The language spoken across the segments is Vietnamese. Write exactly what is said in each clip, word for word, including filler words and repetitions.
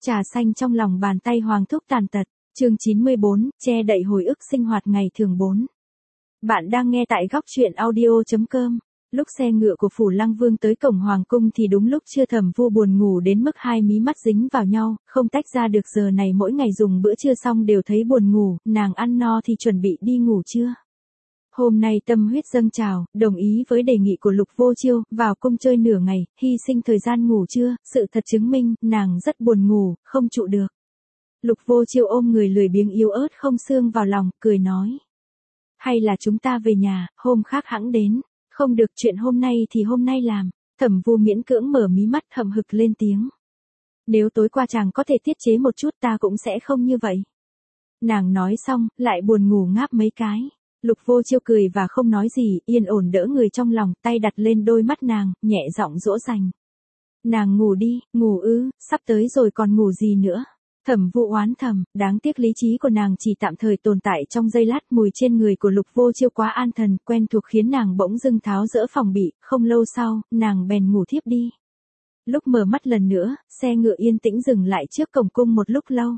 Trà xanh trong lòng bàn tay Hoàng thúc tàn tật, chương chín mươi bốn, che đậy hồi ức sinh hoạt ngày thường bốn. Bạn đang nghe tại góc truyện audio chấm com. Lúc xe ngựa của Phủ Lăng Vương tới cổng Hoàng cung thì đúng lúc Trưa Thẩm Vu buồn ngủ đến mức hai mí mắt dính vào nhau, không tách ra được. Giờ này mỗi ngày dùng bữa trưa xong đều thấy buồn ngủ, nàng ăn no thì chuẩn bị đi ngủ trưa. Hôm nay tâm huyết dâng trào, đồng ý với đề nghị của Lục Vô Chiêu, vào cung chơi nửa ngày, hy sinh thời gian ngủ trưa, sự thật chứng minh, nàng rất buồn ngủ, không trụ được. Lục Vô Chiêu ôm người lười biếng yếu ớt không xương vào lòng, cười nói. Hay là chúng ta về nhà, hôm khác hẵng đến. Không được, chuyện hôm nay thì hôm nay làm. Thẩm Vu miễn cưỡng mở mí mắt hậm hực lên tiếng. Nếu tối qua chàng có thể tiết chế một chút ta cũng sẽ không như vậy. Nàng nói xong, lại buồn ngủ ngáp mấy cái. Lục Vô Chiêu cười và không nói gì, yên ổn đỡ người trong lòng, tay đặt lên đôi mắt nàng, nhẹ giọng dỗ dành. Nàng ngủ đi, ngủ ư, sắp tới rồi còn ngủ gì nữa. Thẩm Vu oán thầm, đáng tiếc lý trí của nàng chỉ tạm thời tồn tại trong giây lát. Mùi trên người của Lục Vô Chiêu quá an thần, quen thuộc khiến nàng bỗng dưng tháo dỡ phòng bị, không lâu sau, nàng bèn ngủ thiếp đi. Lúc mở mắt lần nữa, xe ngựa yên tĩnh dừng lại trước cổng cung một lúc lâu.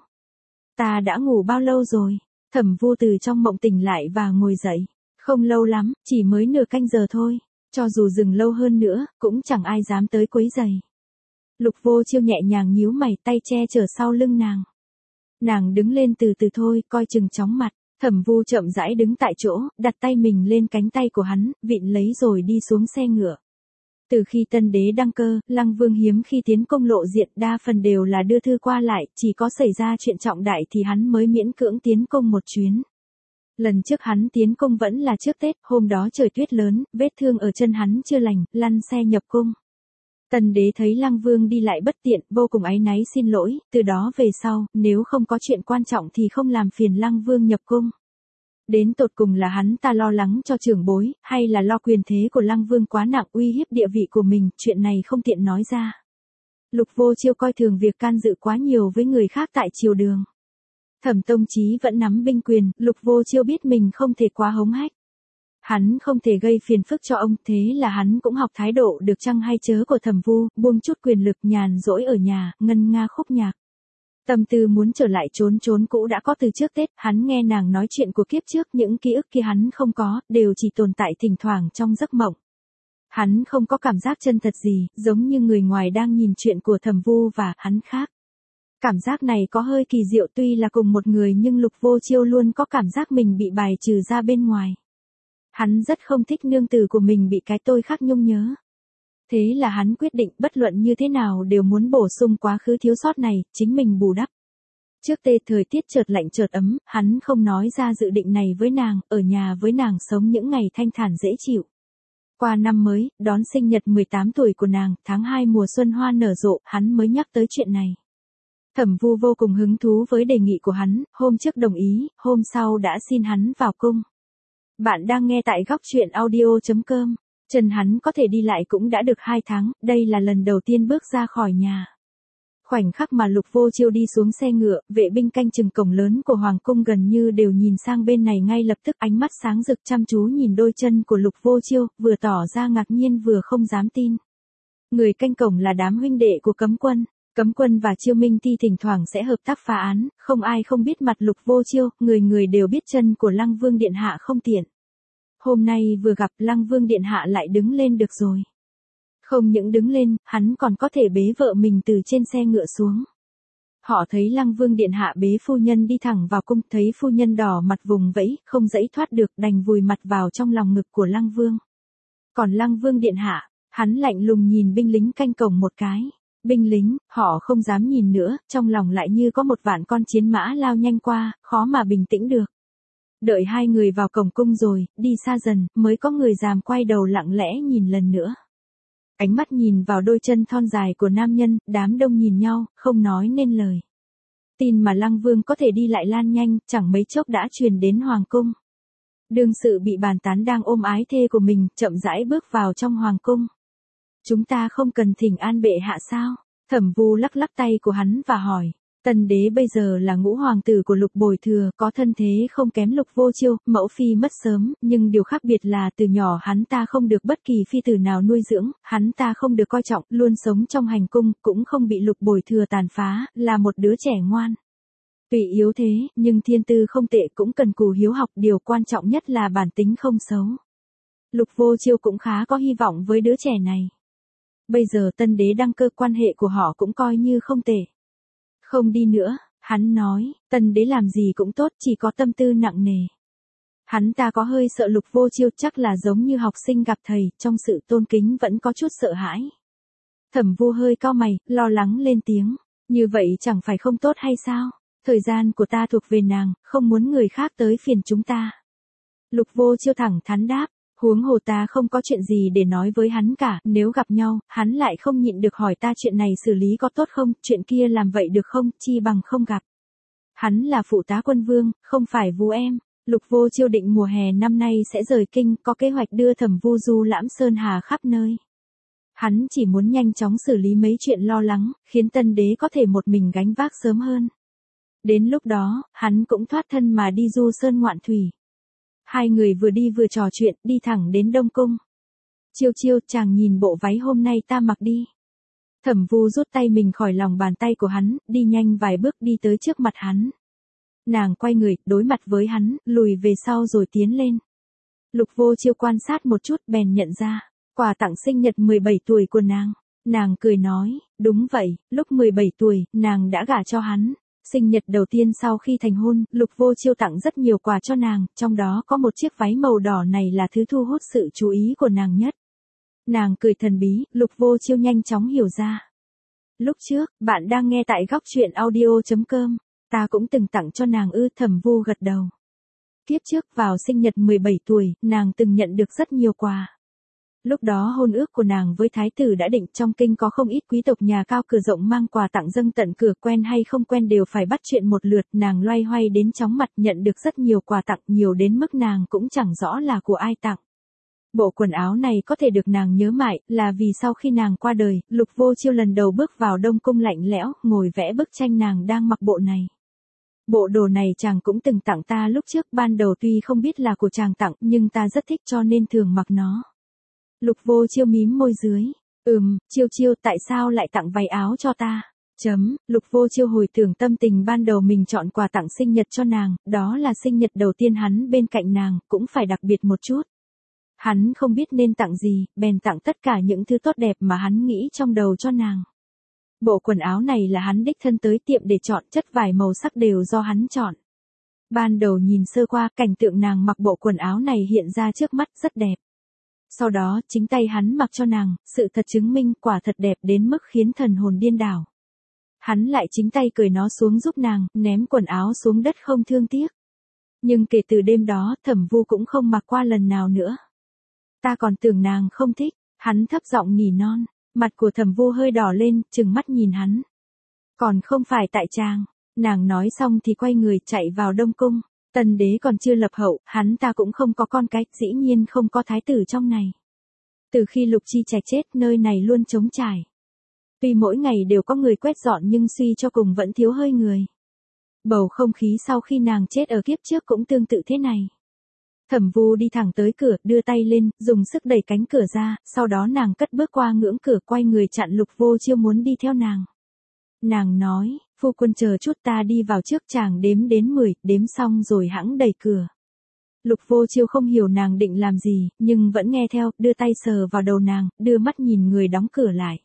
Ta đã ngủ bao lâu rồi? Thẩm Vu từ trong mộng tỉnh lại và ngồi dậy. Không lâu lắm, chỉ mới nửa canh giờ thôi. Cho dù dừng lâu hơn nữa, cũng chẳng ai dám tới quấy rầy. Lục Vô Chiêu nhẹ nhàng nhíu mày, tay che chở sau lưng nàng. Nàng đứng lên từ từ thôi, coi chừng chóng mặt. Thẩm Vu chậm rãi đứng tại chỗ, đặt tay mình lên cánh tay của hắn, vịn lấy rồi đi xuống xe ngựa. Từ khi tân đế đăng cơ, Lăng Vương hiếm khi tiến công lộ diện, đa phần đều là đưa thư qua lại, chỉ có xảy ra chuyện trọng đại thì hắn mới miễn cưỡng tiến công một chuyến. Lần trước hắn tiến công vẫn là trước Tết, hôm đó trời tuyết lớn, vết thương ở chân hắn chưa lành, lăn xe nhập cung. Tần đế thấy Lăng Vương đi lại bất tiện, vô cùng áy náy xin lỗi, từ đó về sau, nếu không có chuyện quan trọng thì không làm phiền Lăng Vương nhập cung. Đến tột cùng là hắn ta lo lắng cho trưởng bối, hay là lo quyền thế của Lăng Vương quá nặng uy hiếp địa vị của mình, chuyện này không tiện nói ra. Lục Vô Chiêu coi thường việc can dự quá nhiều với người khác tại triều đường. Thẩm Tông Chí vẫn nắm binh quyền, Lục Vô Chiêu biết mình không thể quá hống hách. Hắn không thể gây phiền phức cho ông, thế là hắn cũng học thái độ được chăng hay chớ của Thẩm Vu, buông chút quyền lực nhàn rỗi ở nhà, ngân nga khúc nhạc. Tâm tư muốn trở lại chốn chốn cũ đã có từ trước Tết, hắn nghe nàng nói chuyện của kiếp trước, những ký ức kia hắn không có, đều chỉ tồn tại thỉnh thoảng trong giấc mộng. Hắn không có cảm giác chân thật gì, giống như người ngoài đang nhìn chuyện của Thẩm Vu và hắn khác. Cảm giác này có hơi kỳ diệu, tuy là cùng một người nhưng Lục Vô Chiêu luôn có cảm giác mình bị bài trừ ra bên ngoài. Hắn rất không thích nương tử của mình bị cái tôi khác nhung nhớ. Thế là hắn quyết định bất luận như thế nào đều muốn bổ sung quá khứ thiếu sót này, chính mình bù đắp. Trước tê thời tiết chợt lạnh chợt ấm, hắn không nói ra dự định này với nàng, ở nhà với nàng sống những ngày thanh thản dễ chịu. Qua năm mới, đón sinh nhật mười tám tuổi của nàng, tháng hai mùa xuân hoa nở rộ, hắn mới nhắc tới chuyện này. Thẩm Vu vô cùng hứng thú với đề nghị của hắn, hôm trước đồng ý, hôm sau đã xin hắn vào cung. Bạn đang nghe tại góc truyện audio chấm com. Chân hắn có thể đi lại cũng đã được hai tháng, đây là lần đầu tiên bước ra khỏi nhà. Khoảnh khắc mà Lục Vô Chiêu đi xuống xe ngựa, vệ binh canh chừng cổng lớn của Hoàng cung gần như đều nhìn sang bên này ngay lập tức, ánh mắt sáng rực chăm chú nhìn đôi chân của Lục Vô Chiêu, vừa tỏ ra ngạc nhiên vừa không dám tin. Người canh cổng là đám huynh đệ của Cấm Quân. Cấm Quân và Chiêu Minh Ti thỉnh thoảng sẽ hợp tác phá án, không ai không biết mặt Lục Vô Chiêu, người người đều biết chân của Lăng Vương điện hạ không tiện. Hôm nay vừa gặp Lăng Vương điện hạ lại đứng lên được rồi. Không những đứng lên, hắn còn có thể bế vợ mình từ trên xe ngựa xuống. Họ thấy Lăng Vương điện hạ bế phu nhân đi thẳng vào cung, thấy phu nhân đỏ mặt vùng vẫy, không dãy thoát được, đành vùi mặt vào trong lòng ngực của Lăng Vương. Còn Lăng Vương điện hạ, hắn lạnh lùng nhìn binh lính canh cổng một cái. Binh lính, họ không dám nhìn nữa, trong lòng lại như có một vạn con chiến mã lao nhanh qua, khó mà bình tĩnh được. Đợi hai người vào cổng cung rồi, đi xa dần, mới có người dám quay đầu lặng lẽ nhìn lần nữa. Ánh mắt nhìn vào đôi chân thon dài của nam nhân, đám đông nhìn nhau, không nói nên lời. Tin mà Lăng Vương có thể đi lại lan nhanh, chẳng mấy chốc đã truyền đến Hoàng cung. Đương sự bị bàn tán đang ôm ái thê của mình, chậm rãi bước vào trong Hoàng cung. Chúng ta không cần thỉnh an bệ hạ sao? Thẩm Vu lắc lắc tay của hắn và hỏi. Tân đế bây giờ là ngũ hoàng tử của Lục Bồi Thừa, có thân thế không kém Lục Vô Chiêu, mẫu phi mất sớm, nhưng điều khác biệt là từ nhỏ hắn ta không được bất kỳ phi tử nào nuôi dưỡng, hắn ta không được coi trọng, luôn sống trong hành cung, cũng không bị Lục Bồi Thừa tàn phá, là một đứa trẻ ngoan. Tuy yếu thế, nhưng thiên tư không tệ, cũng cần cù hiếu học, điều quan trọng nhất là bản tính không xấu. Lục Vô Chiêu cũng khá có hy vọng với đứa trẻ này. Bây giờ tân đế đăng cơ, quan hệ của họ cũng coi như không tệ. Không đi nữa, hắn nói, tân đế làm gì cũng tốt, chỉ có tâm tư nặng nề. Hắn ta có hơi sợ Lục Vô Chiêu, chắc là giống như học sinh gặp thầy, trong sự tôn kính vẫn có chút sợ hãi. Thẩm Vu hơi cau mày, lo lắng lên tiếng, như vậy chẳng phải không tốt hay sao? Thời gian của ta thuộc về nàng, không muốn người khác tới phiền chúng ta. Lục Vô Chiêu thẳng thắn đáp, huống hồ ta không có chuyện gì để nói với hắn cả, nếu gặp nhau, hắn lại không nhịn được hỏi ta chuyện này xử lý có tốt không, chuyện kia làm vậy được không, chi bằng không gặp. Hắn là phụ tá quân vương, không phải Vu em. Lục Vô Chiêu định mùa hè năm nay sẽ rời kinh, có kế hoạch đưa Thẩm Vu du lãm sơn hà khắp nơi. Hắn chỉ muốn nhanh chóng xử lý mấy chuyện lo lắng, khiến tân đế có thể một mình gánh vác sớm hơn. Đến lúc đó, hắn cũng thoát thân mà đi du sơn ngoạn thủy. Hai người vừa đi vừa trò chuyện, đi thẳng đến Đông Cung. Chiêu Chiêu, chàng nhìn bộ váy hôm nay ta mặc đi. Thẩm Vu rút tay mình khỏi lòng bàn tay của hắn, đi nhanh vài bước đi tới trước mặt hắn. Nàng quay người, đối mặt với hắn, lùi về sau rồi tiến lên. Lục Vô Chiêu quan sát một chút, bèn nhận ra, quà tặng sinh nhật mười bảy tuổi của nàng. Nàng cười nói, đúng vậy, lúc mười bảy tuổi, nàng đã gả cho hắn. Sinh nhật đầu tiên sau khi thành hôn, Lục Vô Chiêu tặng rất nhiều quà cho nàng, trong đó có một chiếc váy màu đỏ này là thứ thu hút sự chú ý của nàng nhất. Nàng cười thần bí, Lục Vô Chiêu nhanh chóng hiểu ra. Lúc trước, bạn đang nghe tại góc truyện audio chấm com, ta cũng từng tặng cho nàng ư. Thẩm Vu gật đầu. Kiếp trước vào sinh nhật mười bảy tuổi, nàng từng nhận được rất nhiều quà. Lúc đó hôn ước của nàng với thái tử đã định, trong kinh có không ít quý tộc nhà cao cửa rộng mang quà tặng dâng tận cửa, quen hay không quen đều phải bắt chuyện một lượt, nàng loay hoay đến chóng mặt, nhận được rất nhiều quà tặng, nhiều đến mức nàng cũng chẳng rõ là của ai tặng. Bộ quần áo này có thể được nàng nhớ mãi, là vì sau khi nàng qua đời, Lục Vô Chiêu lần đầu bước vào Đông Cung lạnh lẽo, ngồi vẽ bức tranh nàng đang mặc bộ này. Bộ đồ này chàng cũng từng tặng ta lúc trước, ban đầu tuy không biết là của chàng tặng, nhưng ta rất thích cho nên thường mặc nó. Lục Vô Chiêu mím môi dưới. Ừm, Chiêu Chiêu, tại sao lại tặng váy áo cho ta? Chấm, Lục Vô Chiêu hồi tưởng tâm tình ban đầu mình chọn quà tặng sinh nhật cho nàng, đó là sinh nhật đầu tiên hắn bên cạnh nàng, cũng phải đặc biệt một chút. Hắn không biết nên tặng gì, bèn tặng tất cả những thứ tốt đẹp mà hắn nghĩ trong đầu cho nàng. Bộ quần áo này là hắn đích thân tới tiệm để chọn, chất vải màu sắc đều do hắn chọn. Ban đầu nhìn sơ qua, cảnh tượng nàng mặc bộ quần áo này hiện ra trước mắt rất đẹp. Sau đó, chính tay hắn mặc cho nàng, sự thật chứng minh quả thật đẹp đến mức khiến thần hồn điên đảo. Hắn lại chính tay cởi nó xuống giúp nàng, ném quần áo xuống đất không thương tiếc. Nhưng kể từ đêm đó, Thẩm Vu cũng không mặc qua lần nào nữa. Ta còn tưởng nàng không thích, hắn thấp giọng nỉ non, mặt của Thẩm Vu hơi đỏ lên, trừng mắt nhìn hắn. Còn không phải tại chàng, nàng nói xong thì quay người chạy vào Đông Cung. Tần đế còn chưa lập hậu, hắn ta cũng không có con cái, dĩ nhiên không có thái tử trong này. Từ khi Lục Chi Trạch chết, nơi này luôn trống trải. Tuy mỗi ngày đều có người quét dọn nhưng suy cho cùng vẫn thiếu hơi người. Bầu không khí sau khi nàng chết ở kiếp trước cũng tương tự thế này. Thẩm Vu đi thẳng tới cửa, đưa tay lên, dùng sức đẩy cánh cửa ra, sau đó nàng cất bước qua ngưỡng cửa, quay người chặn Lục Vô Chiêu muốn đi theo nàng. Nàng nói, phu quân chờ chút, ta đi vào trước. Chàng đếm đến mười, đếm xong rồi hẵng đẩy cửa. Lục Vô Chiêu không hiểu nàng định làm gì, nhưng vẫn nghe theo, đưa tay sờ vào đầu nàng, đưa mắt nhìn người đóng cửa lại.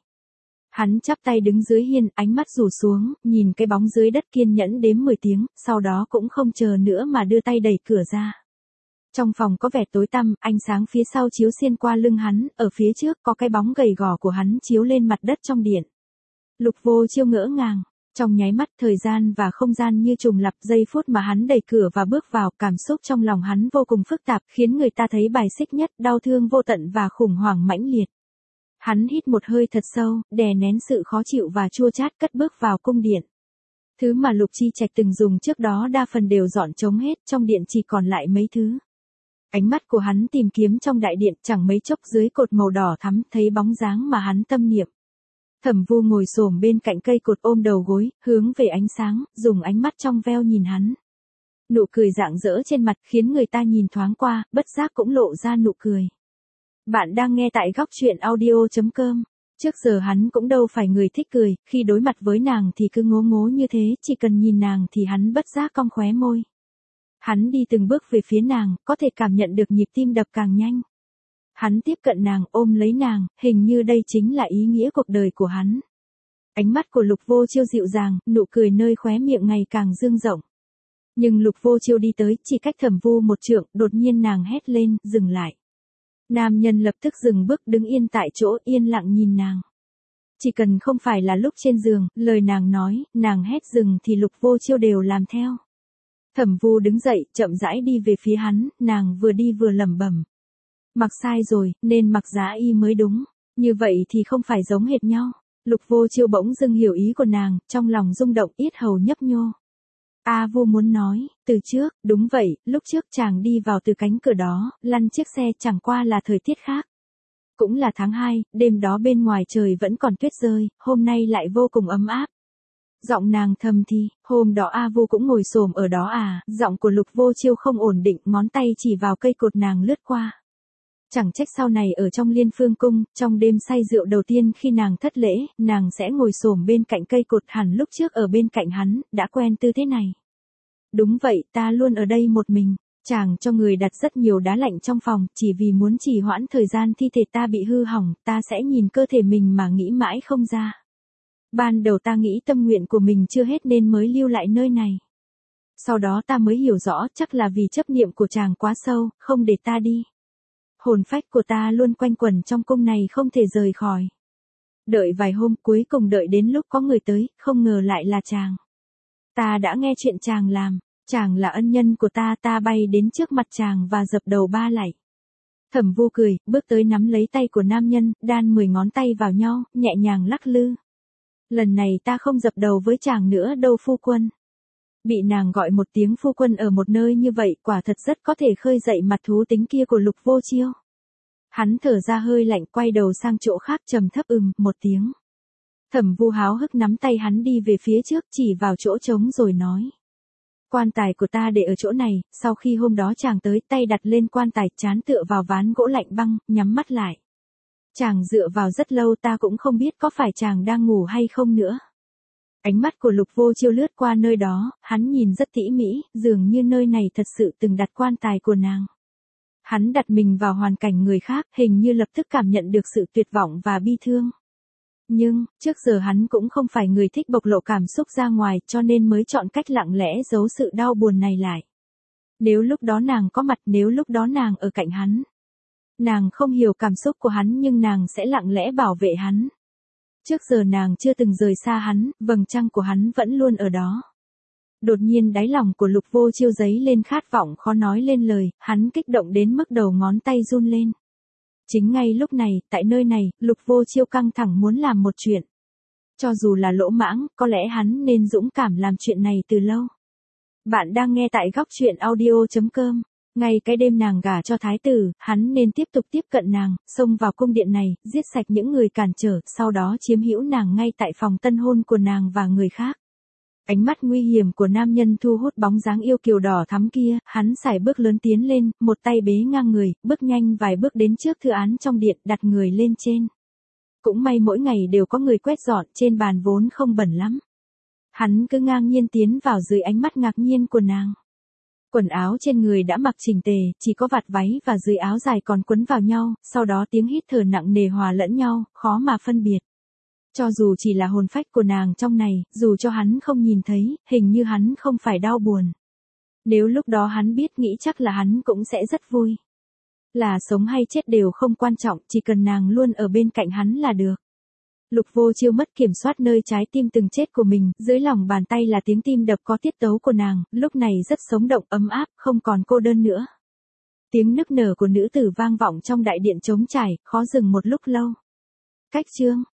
Hắn chắp tay đứng dưới hiên, ánh mắt rủ xuống, nhìn cái bóng dưới đất, kiên nhẫn đếm mười tiếng, sau đó cũng không chờ nữa mà đưa tay đẩy cửa ra. Trong phòng có vẻ tối tăm, ánh sáng phía sau chiếu xuyên qua lưng hắn, ở phía trước có cái bóng gầy gò của hắn chiếu lên mặt đất trong điện. Lục Vô Chiêu ngỡ ngàng, trong nháy mắt thời gian và không gian như trùng lặp, giây phút mà hắn đẩy cửa và bước vào, cảm xúc trong lòng hắn vô cùng phức tạp, khiến người ta thấy bài xích nhất, đau thương vô tận và khủng hoảng mãnh liệt. Hắn hít một hơi thật sâu, đè nén sự khó chịu và chua chát, cất bước vào cung điện. Thứ mà Lục Chi Trạch từng dùng trước đó đa phần đều dọn trống hết, trong điện chỉ còn lại mấy thứ. Ánh mắt của hắn tìm kiếm trong đại điện, chẳng mấy chốc dưới cột màu đỏ thắm, thấy bóng dáng mà hắn tâm niệm. Thẩm Vu ngồi xổm bên cạnh cây cột ôm đầu gối, hướng về ánh sáng, dùng ánh mắt trong veo nhìn hắn. Nụ cười rạng rỡ trên mặt khiến người ta nhìn thoáng qua, bất giác cũng lộ ra nụ cười. Bạn đang nghe tại góc truyện audio chấm com. Trước giờ hắn cũng đâu phải người thích cười, khi đối mặt với nàng thì cứ ngố ngố như thế, chỉ cần nhìn nàng thì hắn bất giác cong khóe môi. Hắn đi từng bước về phía nàng, có thể cảm nhận được nhịp tim đập càng nhanh. Hắn tiếp cận nàng, ôm lấy nàng, hình như đây chính là ý nghĩa cuộc đời của hắn. Ánh mắt của Lục Vô Chiêu dịu dàng, nụ cười nơi khóe miệng ngày càng dương rộng. Nhưng Lục Vô Chiêu đi tới, chỉ cách Thẩm Vu một trượng, đột nhiên nàng hét lên, dừng lại. Nam nhân lập tức dừng bước đứng yên tại chỗ, yên lặng nhìn nàng. Chỉ cần không phải là lúc trên giường, lời nàng nói, nàng hét dừng thì Lục Vô Chiêu đều làm theo. Thẩm Vu đứng dậy, chậm rãi đi về phía hắn, nàng vừa đi vừa lẩm bẩm. Mặc sai rồi, nên mặc giá y mới đúng. Như vậy thì không phải giống hệt nhau. Lục Vô Chiêu bỗng dưng hiểu ý của nàng, trong lòng rung động, yết hầu nhấp nhô. A Vu muốn nói, từ trước, đúng vậy, lúc trước chàng đi vào từ cánh cửa đó, lăn chiếc xe chẳng qua là thời tiết khác. Cũng là tháng hai, đêm đó bên ngoài trời vẫn còn tuyết rơi, hôm nay lại vô cùng ấm áp. Giọng nàng thầm thì, hôm đó A Vu cũng ngồi xổm ở đó à, giọng của Lục Vô Chiêu không ổn định, ngón tay chỉ vào cây cột nàng lướt qua. Chẳng trách sau này ở trong Liên Phương Cung, trong đêm say rượu đầu tiên khi nàng thất lễ, nàng sẽ ngồi xổm bên cạnh cây cột, hẳn lúc trước ở bên cạnh hắn, đã quen tư thế này. Đúng vậy, ta luôn ở đây một mình, chàng cho người đặt rất nhiều đá lạnh trong phòng, chỉ vì muốn trì hoãn thời gian thi thể ta bị hư hỏng, ta sẽ nhìn cơ thể mình mà nghĩ mãi không ra. Ban đầu ta nghĩ tâm nguyện của mình chưa hết nên mới lưu lại nơi này. Sau đó ta mới hiểu rõ, chắc là vì chấp niệm của chàng quá sâu, không để ta đi. Hồn phách của ta luôn quanh quẩn trong cung này không thể rời khỏi. Đợi vài hôm, cuối cùng đợi đến lúc có người tới, không ngờ lại là chàng. Ta đã nghe chuyện chàng làm, chàng là ân nhân của ta, ta bay đến trước mặt chàng và dập đầu ba lạy. Thẩm Vu cười, bước tới nắm lấy tay của nam nhân, đan mười ngón tay vào nhau, nhẹ nhàng lắc lư. Lần này ta không dập đầu với chàng nữa đâu phu quân. Bị nàng gọi một tiếng phu quân ở một nơi như vậy, quả thật rất có thể khơi dậy mặt thú tính kia của Lục Vô Chiêu. Hắn thở ra hơi lạnh, quay đầu sang chỗ khác, trầm thấp ừm một tiếng. Thẩm Vu háo hức nắm tay hắn đi về phía trước, chỉ vào chỗ trống rồi nói. Quan tài của ta để ở chỗ này, sau khi hôm đó chàng tới, tay đặt lên quan tài, trán tựa vào ván gỗ lạnh băng, nhắm mắt lại. Chàng dựa vào rất lâu, ta cũng không biết có phải chàng đang ngủ hay không nữa. Ánh mắt của Lục Vô Chiêu lướt qua nơi đó, hắn nhìn rất tỉ mỉ, dường như nơi này thật sự từng đặt quan tài của nàng. Hắn đặt mình vào hoàn cảnh người khác, hình như lập tức cảm nhận được sự tuyệt vọng và bi thương. Nhưng, trước giờ hắn cũng không phải người thích bộc lộ cảm xúc ra ngoài, cho nên mới chọn cách lặng lẽ giấu sự đau buồn này lại. Nếu lúc đó nàng có mặt, nếu lúc đó nàng ở cạnh hắn. Nàng không hiểu cảm xúc của hắn nhưng nàng sẽ lặng lẽ bảo vệ hắn. Trước giờ nàng chưa từng rời xa hắn, vầng trăng của hắn vẫn luôn ở đó. Đột nhiên đáy lòng của Lục Vô Chiêu dấy lên khát vọng khó nói lên lời, hắn kích động đến mức đầu ngón tay run lên. Chính ngay lúc này, tại nơi này, Lục Vô Chiêu căng thẳng muốn làm một chuyện. Cho dù là lỗ mãng, có lẽ hắn nên dũng cảm làm chuyện này từ lâu. Bạn đang nghe tại góc truyện audio chấm com. Ngay cái đêm nàng gả cho thái tử, hắn nên tiếp tục tiếp cận nàng, xông vào cung điện này, giết sạch những người cản trở, sau đó chiếm hữu nàng ngay tại phòng tân hôn của nàng và người khác. Ánh mắt nguy hiểm của nam nhân thu hút bóng dáng yêu kiều đỏ thắm kia, hắn sải bước lớn tiến lên, một tay bế ngang người, bước nhanh vài bước đến trước thư án trong điện, đặt người lên trên. Cũng may mỗi ngày đều có người quét dọn, trên bàn vốn không bẩn lắm. Hắn cứ ngang nhiên tiến vào dưới ánh mắt ngạc nhiên của nàng. Quần áo trên người đã mặc chỉnh tề, chỉ có vạt váy và dưới áo dài còn quấn vào nhau, sau đó tiếng hít thở nặng nề hòa lẫn nhau, khó mà phân biệt. Cho dù chỉ là hồn phách của nàng trong này, dù cho hắn không nhìn thấy, hình như hắn không phải đau buồn. Nếu lúc đó hắn biết, nghĩ chắc là hắn cũng sẽ rất vui. Là sống hay chết đều không quan trọng, chỉ cần nàng luôn ở bên cạnh hắn là được. Lục Vô Chiêu mất kiểm soát nơi trái tim từng chết của mình, dưới lòng bàn tay là tiếng tim đập có tiết tấu của nàng, lúc này rất sống động, ấm áp, không còn cô đơn nữa. Tiếng nức nở của nữ tử vang vọng trong đại điện trống trải, khó dừng một lúc lâu. Cách chương